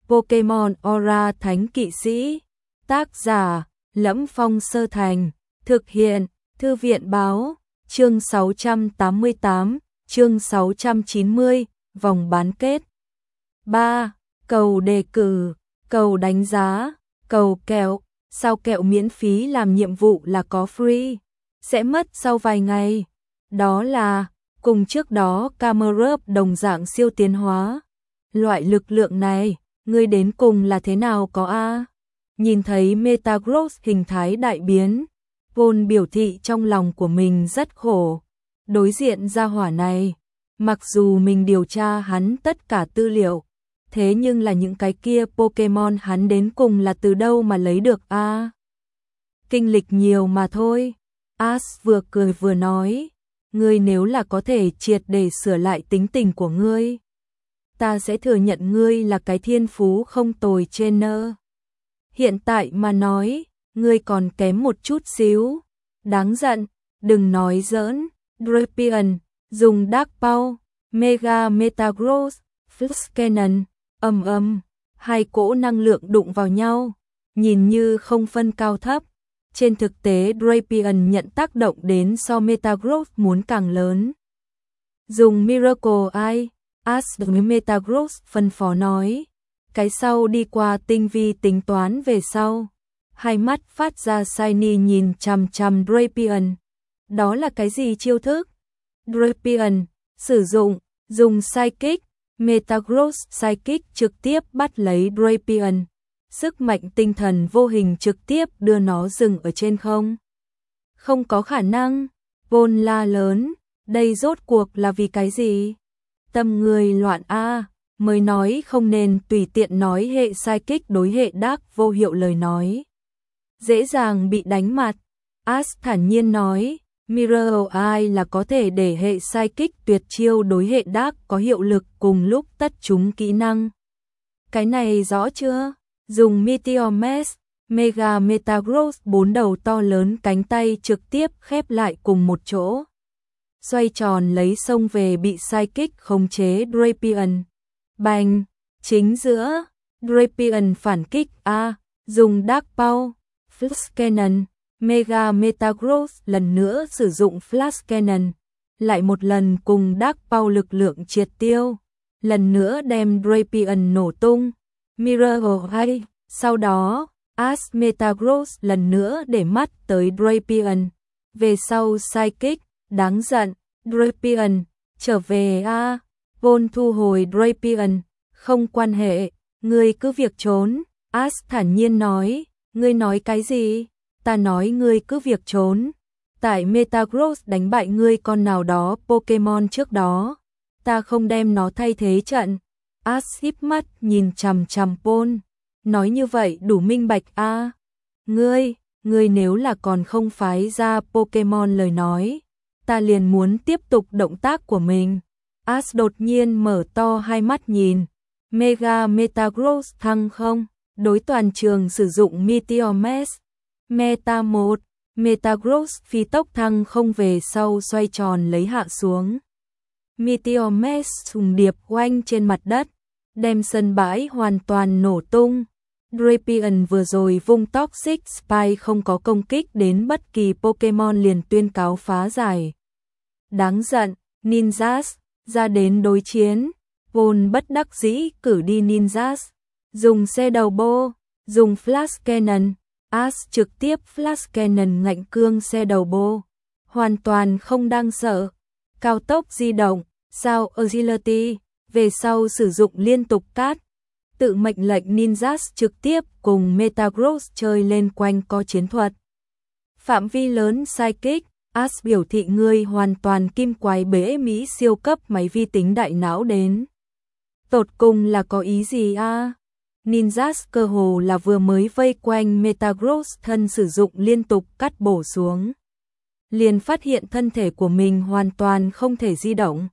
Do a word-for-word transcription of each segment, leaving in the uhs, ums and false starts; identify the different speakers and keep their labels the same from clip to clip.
Speaker 1: Pokemon Aura Thánh Kỵ Sĩ. Tác giả: Lẫm Phong Sơ Thành. Thực hiện: Thư viện báo. Chương sáu trăm tám mươi tám, chương sáu trăm chín mươi, vòng bán kết. ba. Cầu đề cử, cầu đánh giá, cầu kẹo. Sao kẹo miễn phí làm nhiệm vụ là có free, sẽ mất sau vài ngày. Đó là, cùng trước đó Camerupt đồng dạng siêu tiến hóa. Loại lực lượng này, ngươi đến cùng là thế nào có a? Nhìn thấy Metagross hình thái đại biến, Paul biểu thị trong lòng của mình rất khổ. Đối diện gia hỏa này, mặc dù mình điều tra hắn tất cả tư liệu, thế nhưng là những cái kia Pokemon hắn đến cùng là từ đâu mà lấy được a? Kinh lịch nhiều mà thôi. Ash vừa cười vừa nói, ngươi nếu là có thể triệt để sửa lại tính tình của ngươi, ta sẽ thừa nhận ngươi là cái thiên phú không tồi trainer. Hiện tại mà nói, ngươi còn kém một chút xíu. Đáng giận, đừng nói giỡn. Drapion, dùng Dark Power, Mega Metagross, Flux Cannon, ầm ầm, hai cỗ năng lượng đụng vào nhau, nhìn như không phân cao thấp. Trên thực tế Drapion nhận tác động đến so Metagross muốn càng lớn. Dùng Miracle Eye, Ash với Metagross phân phó nói. Cái sau đi qua tinh vi tính toán về sau. Hai mắt phát ra shiny nhìn chằm chằm Drapion. Đó là cái gì chiêu thức? Drapion, sử dụng, dùng Psychic. Metagross Psychic trực tiếp bắt lấy Drapion. Sức mạnh tinh thần vô hình trực tiếp đưa nó dừng ở trên không. Không có khả năng. Paul la lớn, đây rốt cuộc là vì cái gì? Tâm người loạn a, mới nói không nên tùy tiện nói hệ Psychic đối hệ Dark vô hiệu lời nói. Dễ dàng bị đánh mặt. Ash thản nhiên nói, Mirror Eye là có thể để hệ Psychic tuyệt chiêu đối hệ Dark có hiệu lực cùng lúc tất chúng kỹ năng. Cái này rõ chưa? Dùng Meteor Mash, Mega Metagross bốn đầu to lớn cánh tay trực tiếp khép lại cùng một chỗ. Xoay tròn lấy xông về bị Psychic khống chế Drapion. Bành, chính giữa, Drapion phản kích A, dùng Dark Power, Flux Cannon, Mega Metagross lần nữa sử dụng Flash Cannon, lại một lần cùng Dark Power lực lượng triệt tiêu, lần nữa đem Drapion nổ tung. Mirror Eye, sau đó, Ash Metagross lần nữa để mắt tới Drapion. Về sau Psychic, đáng giận, Drapion, trở về a. Paul thu hồi Drapion, không quan hệ, ngươi cứ việc trốn. Ash thản nhiên nói, ngươi nói cái gì? Ta nói ngươi cứ việc trốn. Tại Metagross đánh bại ngươi con nào đó Pokemon trước đó, ta không đem nó thay thế trận. Ash híp mắt nhìn chằm chằm Paul, nói như vậy đủ minh bạch a. À. Ngươi, ngươi nếu là còn không phái ra Pokemon lời nói, ta liền muốn tiếp tục động tác của mình. Ash đột nhiên mở to hai mắt nhìn. Mega Metagross thăng không, đối toàn trường sử dụng Meteor Mash. Meta một, Metagross phi tốc thăng không về sau xoay tròn lấy hạ xuống. Meteor Mash trùng điệp oanh trên mặt đất, đem sân bãi hoàn toàn nổ tung. Drapion vừa rồi vung Toxic Spike không có công kích đến bất kỳ Pokemon liền tuyên cáo phá giải. Đáng giận, Ninjas, ra đến đối chiến. Paul bất đắc dĩ cử đi Ninjas, dùng xe đầu bô, dùng Flash Cannon. Ash trực tiếp Flash Cannon ngạnh cương xe đầu bô, hoàn toàn không đang sợ. Cao tốc di động, sao Agility, về sau sử dụng liên tục cát. Tự mệnh lệnh Ninjas trực tiếp cùng Metagross chơi lên quanh co chiến thuật. Phạm vi lớn Psychic, Ash biểu thị ngươi hoàn toàn kim quái bế Mỹ siêu cấp máy vi tính đại não đến. Tột cùng là có ý gì a? À? Ninjas cơ hồ là vừa mới vây quanh Metagross thân sử dụng liên tục cắt bổ xuống. Liền phát hiện thân thể của mình hoàn toàn không thể di động.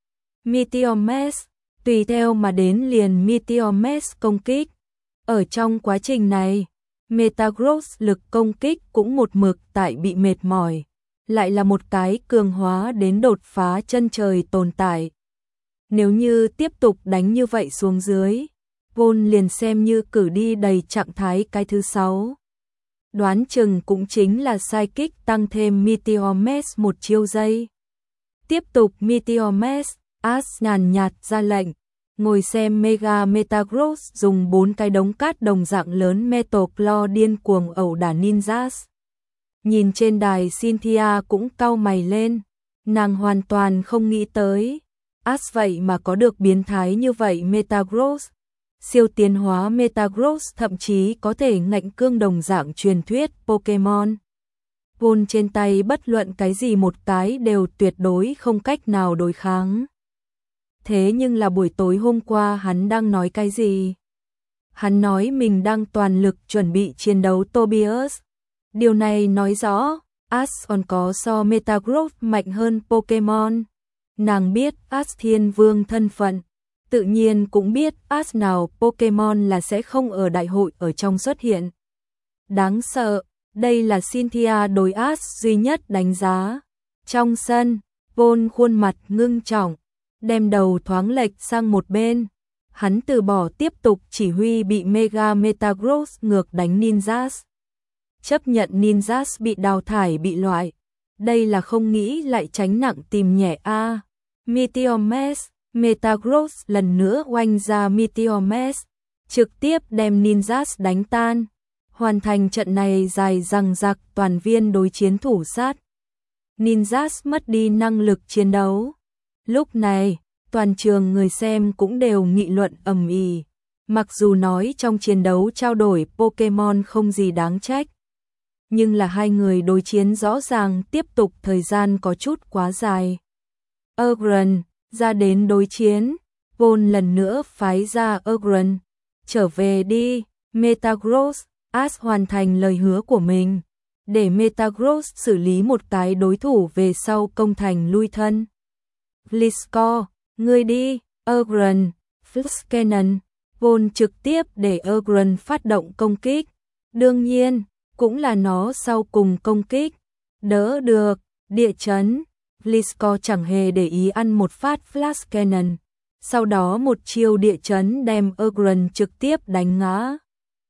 Speaker 1: Meteor Mash, tùy theo mà đến liền Meteor Mash công kích. Ở trong quá trình này, Metagross lực công kích cũng một mực tại bị mệt mỏi. Lại là một cái cường hóa đến đột phá chân trời tồn tại. Nếu như tiếp tục đánh như vậy xuống dưới, Vốn liền xem như cử đi đầy trạng thái cái thứ sáu. Đoán chừng cũng chính là Psychic tăng thêm Meteor Mash một chiêu giây. Tiếp tục Meteor Mash, Ash nhàn nhạt ra lệnh. Ngồi xem Mega Metagross dùng bốn cái đống cát đồng dạng lớn Metal Claw điên cuồng ẩu đả ninjas. Nhìn trên đài Cynthia cũng cau mày lên. Nàng hoàn toàn không nghĩ tới. Ash vậy mà có được biến thái như vậy Metagross. Siêu tiến hóa Metagross thậm chí có thể ngạnh cương đồng dạng truyền thuyết Pokemon. Vốn trên tay bất luận cái gì một cái đều tuyệt đối không cách nào đối kháng. Thế nhưng là buổi tối hôm qua hắn đang nói cái gì? Hắn nói mình đang toàn lực chuẩn bị chiến đấu Tobias. Điều này nói rõ, Ash còn có so Metagross mạnh hơn Pokemon. Nàng biết Ash Thiên Vương thân phận, tự nhiên cũng biết Ash nào Pokemon là sẽ không ở đại hội ở trong xuất hiện. Đáng sợ, đây là Cynthia đối Ash duy nhất đánh giá. Trong sân, Vốn khuôn mặt ngưng trọng, đem đầu thoáng lệch sang một bên. Hắn từ bỏ tiếp tục chỉ huy bị Mega Metagross ngược đánh ninjas. Chấp nhận ninjas bị đào thải bị loại. Đây là không nghĩ lại tránh nặng tìm nhẹ a. À. Meteor Mash, Metagross lần nữa oanh ra Meteor Mash, trực tiếp đem ninjas đánh tan. Hoàn thành trận này dài dằng dặc toàn viên đối chiến thủ sát. Ninjas mất đi năng lực chiến đấu. Lúc này, toàn trường người xem cũng đều nghị luận ầm ĩ. Mặc dù nói trong chiến đấu trao đổi Pokemon không gì đáng trách, nhưng là hai người đối chiến rõ ràng tiếp tục thời gian có chút quá dài. Ogren ra đến đối chiến, Vốn lần nữa phái ra Ogren. Trở về đi, Metagross. Ash hoàn thành lời hứa của mình, để Metagross xử lý một cái đối thủ về sau công thành lui thân. Gliscor, ngươi đi, Ogren, Flitzcannon. Vốn trực tiếp để Ogren phát động công kích. Đương nhiên, cũng là nó sau cùng công kích. Đỡ được, địa chấn. Gliscor chẳng hề để ý ăn một phát Flash Cannon. Sau đó một chiêu địa chấn đem Ogren trực tiếp đánh ngã.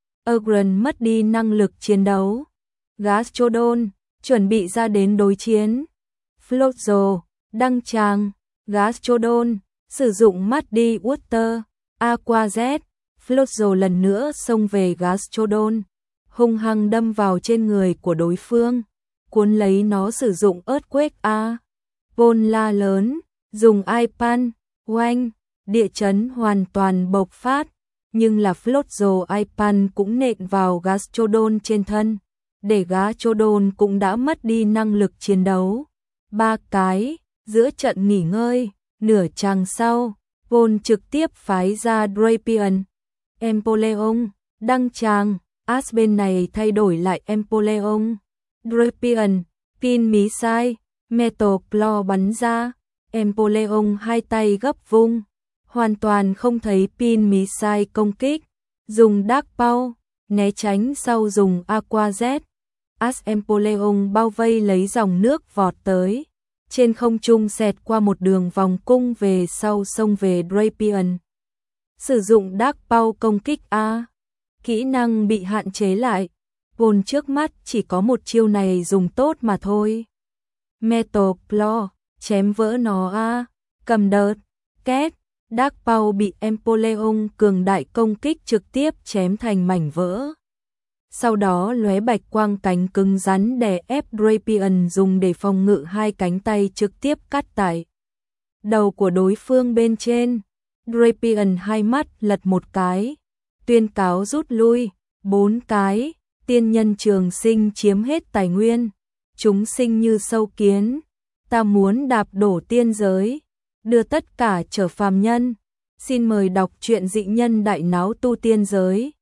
Speaker 1: Ogren mất đi năng lực chiến đấu. Gastrodon chuẩn bị ra đến đối chiến. Floatzel đăng tràng. Gastrodon sử dụng Muddy Water, Aqua Jet. Floatzel lần nữa xông về Gastrodon, hung hăng đâm vào trên người của đối phương, cuốn lấy nó sử dụng Earthquake A. Vốn la lớn, dùng Ipan, oanh, địa chấn hoàn toàn bộc phát. Nhưng là Floatzel Ipan cũng nện vào Gastrodon trên thân, để Gastrodon cũng đã mất đi năng lực chiến đấu. Ba cái, giữa trận nghỉ ngơi, nửa chàng sau, Vốn trực tiếp phái ra Drapion, Empoleon, đăng tràng. Ash bên này thay đổi lại Empoleon, Drapion, Pin Missile, Metal Claw bắn ra. Empoleon hai tay gấp vung, hoàn toàn không thấy Pin Missile công kích, dùng Dark Power, né tránh sau dùng Aqua Jet. Ash Empoleon bao vây lấy dòng nước vọt tới, trên không trung xẹt qua một đường vòng cung về sau xông về Drapion. Sử dụng Dark Power công kích A. Kỹ năng bị hạn chế lại, Vốn trước mắt chỉ có một chiêu này dùng tốt mà thôi. Metal Claw, chém vỡ nó A. Cầm đợt, két. Dark Power bị Empoleon cường đại công kích trực tiếp chém thành mảnh vỡ. Sau đó lóe bạch quang cánh cứng rắn đè ép Drapion dùng để phòng ngự hai cánh tay trực tiếp cắt tại đầu của đối phương bên trên. Drapion hai mắt lật một cái, tuyên cáo rút lui. Bốn cái, tiên nhân trường sinh chiếm hết tài nguyên, chúng sinh như sâu kiến, ta muốn đạp đổ tiên giới, đưa tất cả trở phàm nhân. Xin mời đọc truyện Dị Nhân Đại Náo Tu Tiên Giới.